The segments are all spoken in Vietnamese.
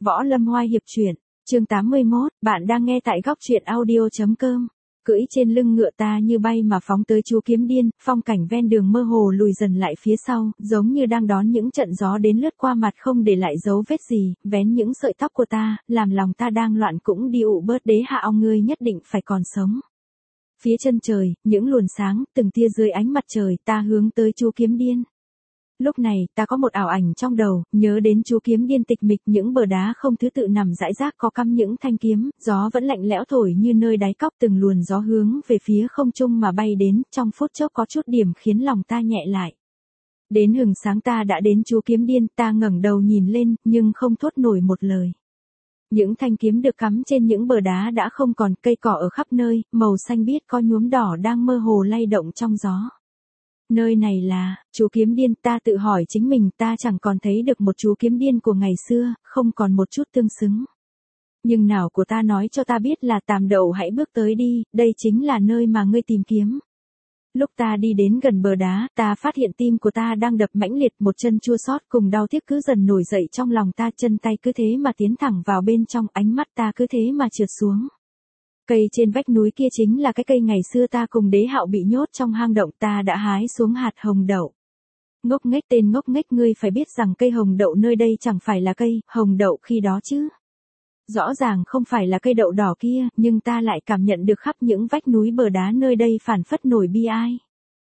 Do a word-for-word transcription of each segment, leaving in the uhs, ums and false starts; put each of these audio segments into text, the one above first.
Võ Lâm Hoa Hiệp truyện, chương tám mươi mốt, bạn đang nghe tại góc truyện audio.com. Cưỡi trên lưng ngựa ta như bay mà phóng tới Chú Kiếm Điên, phong cảnh ven đường mơ hồ lùi dần lại phía sau, giống như đang đón những trận gió đến lướt qua mặt không để lại dấu vết gì, vén những sợi tóc của ta, làm lòng ta đang loạn cũng đi ụ bớt đế hạ ong ngươi nhất định phải còn sống. Phía chân trời, những luồn sáng, từng tia dưới ánh mặt trời, ta hướng tới Chú Kiếm Điên. Lúc này, ta có một ảo ảnh trong đầu, nhớ đến Chú Kiếm Điên tịch mịch, những bờ đá không thứ tự nằm rải rác có cắm những thanh kiếm, gió vẫn lạnh lẽo thổi như nơi đáy cốc, từng luồn gió hướng về phía không trung mà bay đến, trong phút chốc có chút điểm khiến lòng ta nhẹ lại. Đến hừng sáng ta đã đến Chú Kiếm Điên, ta ngẩng đầu nhìn lên, nhưng không thốt nổi một lời. Những thanh kiếm được cắm trên những bờ đá đã không còn, cây cỏ ở khắp nơi, màu xanh biếc có nhuốm đỏ đang mơ hồ lay động trong gió. Nơi này là, Chú Kiếm Điên, ta tự hỏi chính mình, ta chẳng còn thấy được một Chú Kiếm Điên của ngày xưa, không còn một chút tương xứng. Nhưng nào của ta nói cho ta biết là Tàm Đậu hãy bước tới đi, đây chính là nơi mà ngươi tìm kiếm. Lúc ta đi đến gần bờ đá, ta phát hiện tim của ta đang đập mãnh liệt, một chân chua xót cùng đau tiếc cứ dần nổi dậy trong lòng ta, chân tay cứ thế mà tiến thẳng vào bên trong, ánh mắt ta cứ thế mà trượt xuống. Cây trên vách núi kia chính là cái cây ngày xưa ta cùng Đế Hạo bị nhốt trong hang động, ta đã hái xuống hạt hồng đậu. Ngốc nghếch tên ngốc nghếch, ngươi phải biết rằng cây hồng đậu nơi đây chẳng phải là cây hồng đậu khi đó chứ. Rõ ràng không phải là cây đậu đỏ kia, nhưng ta lại cảm nhận được khắp những vách núi bờ đá nơi đây phản phất nổi bi ai.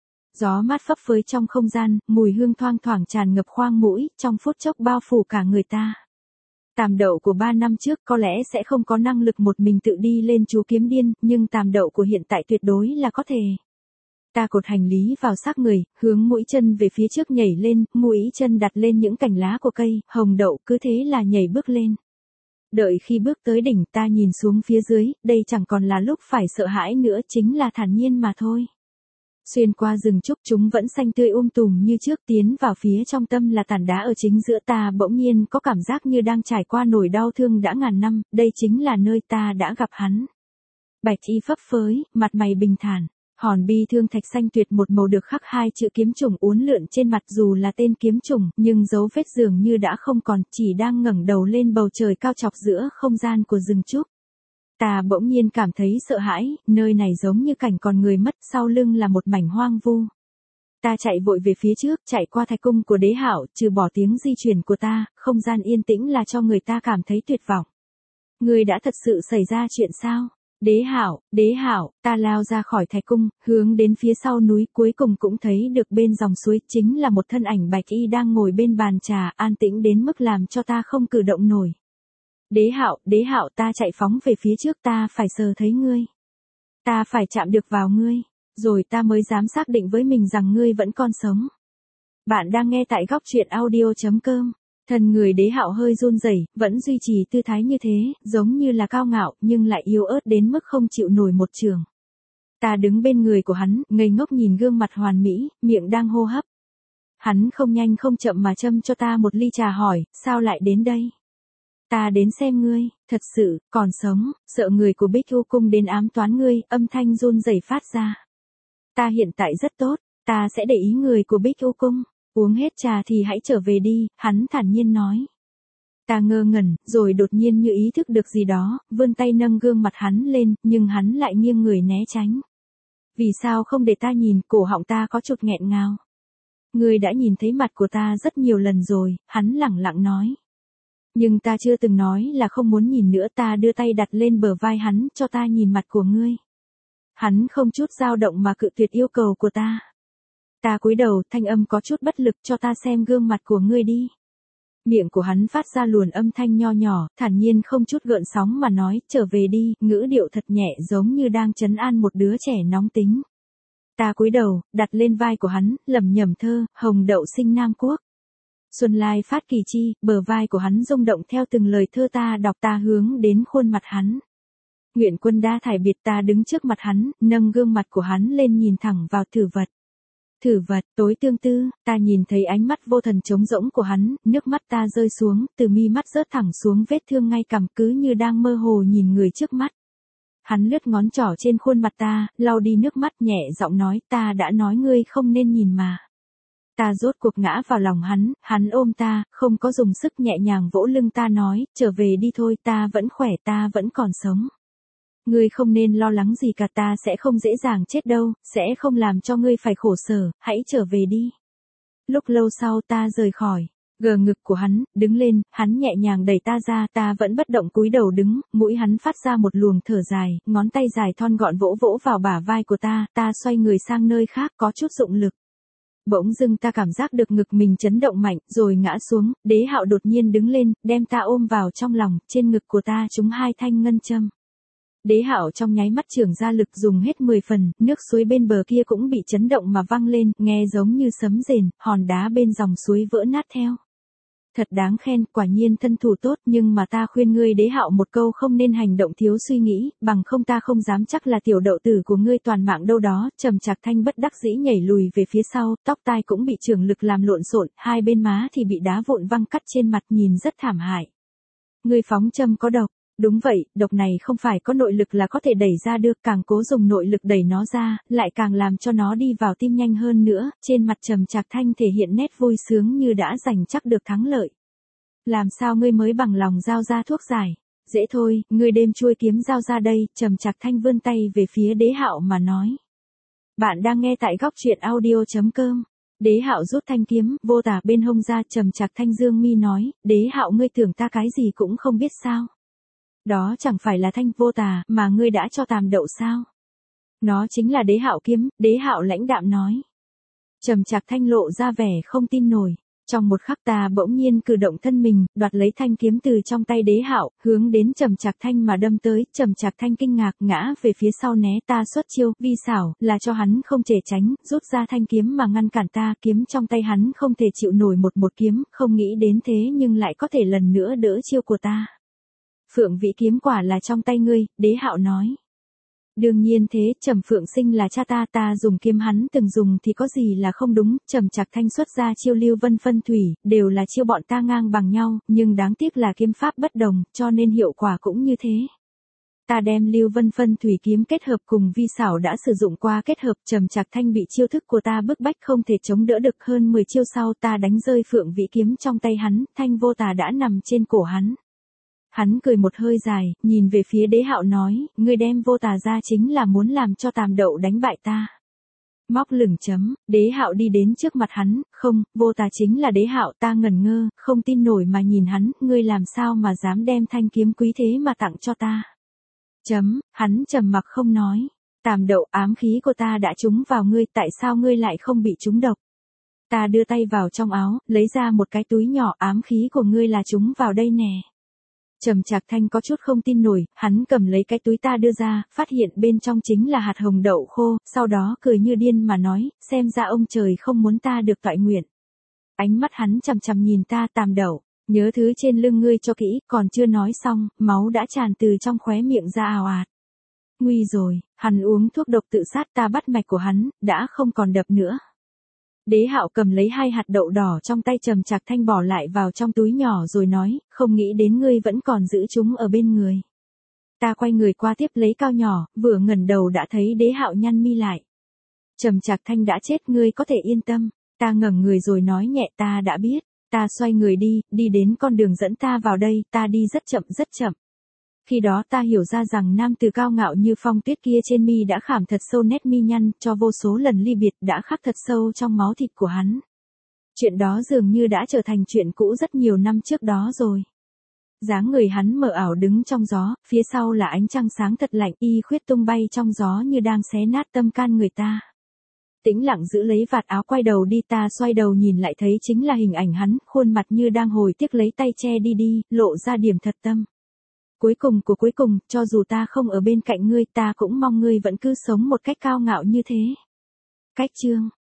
Gió mát phấp phới trong không gian, mùi hương thoang thoảng tràn ngập khoang mũi, trong phút chốc bao phủ cả người ta. Tàm Đậu của ba năm trước có lẽ sẽ không có năng lực một mình tự đi lên Chú Kiếm Điên, nhưng Tàm Đậu của hiện tại tuyệt đối là có thể. Ta cột hành lý vào xác người, hướng mũi chân về phía trước nhảy lên, mũi chân đặt lên những cành lá của cây hồng đậu, cứ thế là nhảy bước lên. Đợi khi bước tới đỉnh, ta nhìn xuống phía dưới, đây chẳng còn là lúc phải sợ hãi nữa, chính là thản nhiên mà thôi. Xuyên qua rừng trúc, chúng vẫn xanh tươi um tùm như trước, tiến vào phía trong tâm là tảng đá ở chính giữa, ta bỗng nhiên có cảm giác như đang trải qua nỗi đau thương đã ngàn năm, đây chính là nơi ta đã gặp hắn. Bạch y phấp phới, mặt mày bình thản, hòn bi thương thạch xanh tuyệt một màu được khắc hai chữ kiếm trùng uốn lượn trên mặt, dù là tên kiếm trùng, nhưng dấu vết dường như đã không còn, chỉ đang ngẩng đầu lên bầu trời cao chọc giữa không gian của rừng trúc. Ta bỗng nhiên cảm thấy sợ hãi, nơi này giống như cảnh còn người mất, sau lưng là một mảnh hoang vu. Ta chạy vội về phía trước, chạy qua thạch cung của Đế Hạo, trừ bỏ tiếng di chuyển của ta, không gian yên tĩnh là cho người ta cảm thấy tuyệt vọng. Người đã thật sự xảy ra chuyện sao? Đế Hạo, Đế Hạo, ta lao ra khỏi thạch cung, hướng đến phía sau núi, cuối cùng cũng thấy được bên dòng suối, chính là một thân ảnh bạch y đang ngồi bên bàn trà, an tĩnh đến mức làm cho ta không cử động nổi. Đế Hạo, Đế Hạo, ta chạy phóng về phía trước, ta phải sờ thấy ngươi. Ta phải chạm được vào ngươi, rồi ta mới dám xác định với mình rằng ngươi vẫn còn sống. Bạn đang nghe tại góc truyện audio.com. Thân người Đế Hạo hơi run rẩy, vẫn duy trì tư thái như thế, giống như là cao ngạo, nhưng lại yếu ớt đến mức không chịu nổi một trường. Ta đứng bên người của hắn, ngây ngốc nhìn gương mặt hoàn mỹ, miệng đang hô hấp. Hắn không nhanh không chậm mà châm cho ta một ly trà, hỏi, sao lại đến đây? Ta đến xem ngươi, thật sự, còn sống, sợ người của Bích U Cung đến ám toán ngươi, âm thanh run rẩy phát ra. Ta hiện tại rất tốt, ta sẽ để ý người của Bích U Cung, uống hết trà thì hãy trở về đi, hắn thản nhiên nói. Ta ngơ ngẩn, rồi đột nhiên như ý thức được gì đó, vươn tay nâng gương mặt hắn lên, nhưng hắn lại nghiêng người né tránh. Vì sao không để ta nhìn, cổ họng ta có chút nghẹn ngào. Ngươi đã nhìn thấy mặt của ta rất nhiều lần rồi, hắn lẳng lặng nói. Nhưng ta chưa từng nói là không muốn nhìn nữa, ta đưa tay đặt lên bờ vai hắn, cho ta nhìn mặt của ngươi. Hắn không chút dao động mà cự tuyệt yêu cầu của ta. Ta cúi đầu, thanh âm có chút bất lực, cho ta xem gương mặt của ngươi đi. Miệng của hắn phát ra luồn âm thanh nho nhỏ, thản nhiên không chút gợn sóng mà nói, trở về đi, ngữ điệu thật nhẹ giống như đang trấn an một đứa trẻ nóng tính. Ta cúi đầu, đặt lên vai của hắn, lẩm nhẩm thơ, hồng đậu sinh Nam Quốc. Xuân lai phát kỳ chi, bờ vai của hắn rung động theo từng lời thơ ta đọc, ta hướng đến khuôn mặt hắn. Nguyện quân đa thải biệt, ta đứng trước mặt hắn, nâng gương mặt của hắn lên nhìn thẳng vào thử vật. Thử vật, tối tương tư, ta nhìn thấy ánh mắt vô thần trống rỗng của hắn, nước mắt ta rơi xuống, từ mi mắt rớt thẳng xuống vết thương ngay cằm, cứ như đang mơ hồ nhìn người trước mắt. Hắn lướt ngón trỏ trên khuôn mặt ta, lau đi nước mắt, nhẹ giọng nói, ta đã nói ngươi không nên nhìn mà. Ta rốt cuộc ngã vào lòng hắn, hắn ôm ta, không có dùng sức nhẹ nhàng vỗ lưng ta nói, trở về đi thôi, ta vẫn khỏe, ta vẫn còn sống. Ngươi không nên lo lắng gì cả, ta sẽ không dễ dàng chết đâu, sẽ không làm cho ngươi phải khổ sở, hãy trở về đi. Lúc lâu sau ta rời khỏi, gờ ngực của hắn, đứng lên, hắn nhẹ nhàng đẩy ta ra, ta vẫn bất động cúi đầu đứng, mũi hắn phát ra một luồng thở dài, ngón tay dài thon gọn vỗ vỗ vào bả vai của ta, ta xoay người sang nơi khác có chút dụng lực. Bỗng dưng ta cảm giác được ngực mình chấn động mạnh, rồi ngã xuống, Đế Hạo đột nhiên đứng lên, đem ta ôm vào trong lòng, trên ngực của ta trúng hai thanh ngân châm. Đế Hạo trong nháy mắt trưởng ra lực dùng hết mười phần, nước suối bên bờ kia cũng bị chấn động mà văng lên, nghe giống như sấm rền, hòn đá bên dòng suối vỡ nát theo. Thật đáng khen, quả nhiên thân thủ tốt, nhưng mà ta khuyên ngươi Đế Hạo một câu không nên hành động thiếu suy nghĩ, bằng không ta không dám chắc là tiểu đậu tử của ngươi toàn mạng đâu đó. Trầm Trạc Thanh bất đắc dĩ nhảy lùi về phía sau, tóc tai cũng bị trường lực làm lộn xộn, hai bên má thì bị đá vụn văng cắt trên mặt, nhìn rất thảm hại. Ngươi phóng châm có độc. Đúng vậy, độc này không phải có nội lực là có thể đẩy ra được, càng cố dùng nội lực đẩy nó ra, lại càng làm cho nó đi vào tim nhanh hơn nữa. Trên mặt Trầm Trạc Thanh thể hiện nét vui sướng như đã giành chắc được thắng lợi. Làm sao ngươi mới bằng lòng giao ra thuốc giải? Dễ thôi, ngươi đem chuôi kiếm giao ra đây. Trầm Trạc Thanh vươn tay về phía Đế Hạo mà nói. Bạn đang nghe tại góc truyện audio chấm com. Đế Hạo rút thanh kiếm, vô tà bên hông ra. Trầm Trạc Thanh dương mi nói, Đế Hạo ngươi tưởng ta cái gì cũng không biết sao? Đó chẳng phải là thanh vô tà, mà ngươi đã cho tàm đậu sao? Nó chính là Đế Hạo kiếm. Đế Hạo lãnh đạm nói. Trầm Trạc Thanh lộ ra vẻ không tin nổi. Trong một khắc ta bỗng nhiên cử động thân mình, đoạt lấy thanh kiếm từ trong tay Đế Hạo, hướng đến Trầm Trạc Thanh mà đâm tới. Trầm Trạc Thanh kinh ngạc ngã về phía sau né, ta xuất chiêu, vi xảo, là cho hắn không thể tránh, rút ra thanh kiếm mà ngăn cản ta. Kiếm trong tay hắn không thể chịu nổi một một kiếm, không nghĩ đến thế nhưng lại có thể lần nữa đỡ chiêu của ta. Phượng Vĩ kiếm quả là trong tay ngươi, Đế Hạo nói. Đương nhiên thế, Trầm Phượng Sinh là cha ta, ta dùng kiếm hắn từng dùng thì có gì là không đúng. Trầm Trạc Thanh xuất ra chiêu Lưu Vân Phân Thủy, đều là chiêu bọn ta ngang bằng nhau, nhưng đáng tiếc là kiếm pháp bất đồng, cho nên hiệu quả cũng như thế. Ta đem Lưu Vân Phân Thủy kiếm kết hợp cùng vi xảo đã sử dụng qua kết hợp. Trầm Trạc Thanh bị chiêu thức của ta bức bách không thể chống đỡ được, hơn mười chiêu sau ta đánh rơi Phượng Vĩ kiếm trong tay hắn, thanh vô tà đã nằm trên cổ hắn. Hắn cười một hơi dài, nhìn về phía Đế Hạo nói, ngươi đem vô tà ra chính là muốn làm cho tàm đậu đánh bại ta. Móc lửng chấm, Đế Hạo đi đến trước mặt hắn, không, vô tà chính là Đế Hạo. Ta ngẩn ngơ, không tin nổi mà nhìn hắn, ngươi làm sao mà dám đem thanh kiếm quý thế mà tặng cho ta. Chấm, hắn trầm mặc không nói. Tàm đậu, ám khí của ta đã trúng vào ngươi, tại sao ngươi lại không bị trúng độc? Ta đưa tay vào trong áo, lấy ra một cái túi nhỏ, ám khí của ngươi là trúng vào đây nè. Trầm Trạc Thanh có chút không tin nổi, hắn cầm lấy cái túi ta đưa ra, phát hiện bên trong chính là hạt hồng đậu khô, sau đó cười như điên mà nói, xem ra ông trời không muốn ta được toại nguyện. Ánh mắt hắn chằm chằm nhìn ta, Tàm đậu, nhớ thứ trên lưng ngươi cho kỹ, còn chưa nói xong, máu đã tràn từ trong khóe miệng ra ào ạt. Nguy rồi, hắn uống thuốc độc tự sát, ta bắt mạch của hắn, đã không còn đập nữa. Đế Hạo cầm lấy hai hạt đậu đỏ trong tay Trầm Trạc Thanh bỏ lại vào trong túi nhỏ rồi nói, không nghĩ đến ngươi vẫn còn giữ chúng ở bên người. Ta quay người qua tiếp lấy cao nhỏ, vừa ngẩng đầu đã thấy Đế Hạo nhăn mi lại. Trầm Trạc Thanh đã chết, ngươi có thể yên tâm. Ta ngẩng người rồi nói nhẹ, ta đã biết. Ta xoay người đi, đi đến con đường dẫn ta vào đây, ta đi rất chậm rất chậm. Khi đó ta hiểu ra rằng nam tử cao ngạo như Phong Tuyết kia trên mi đã khảm thật sâu nét mi nhăn, cho vô số lần ly biệt đã khắc thật sâu trong máu thịt của hắn. Chuyện đó dường như đã trở thành chuyện cũ rất nhiều năm trước đó rồi. Dáng người hắn mờ ảo đứng trong gió, phía sau là ánh trăng sáng thật lạnh, y khuyết tung bay trong gió như đang xé nát tâm can người ta. Tĩnh lặng giữ lấy vạt áo quay đầu đi, ta xoay đầu nhìn lại thấy chính là hình ảnh hắn, khuôn mặt như đang hồi tiếc lấy tay che đi đi, lộ ra điểm thật tâm. Cuối cùng của cuối cùng, cho dù ta không ở bên cạnh ngươi, ta cũng mong ngươi vẫn cứ sống một cách cao ngạo như thế. Cách chương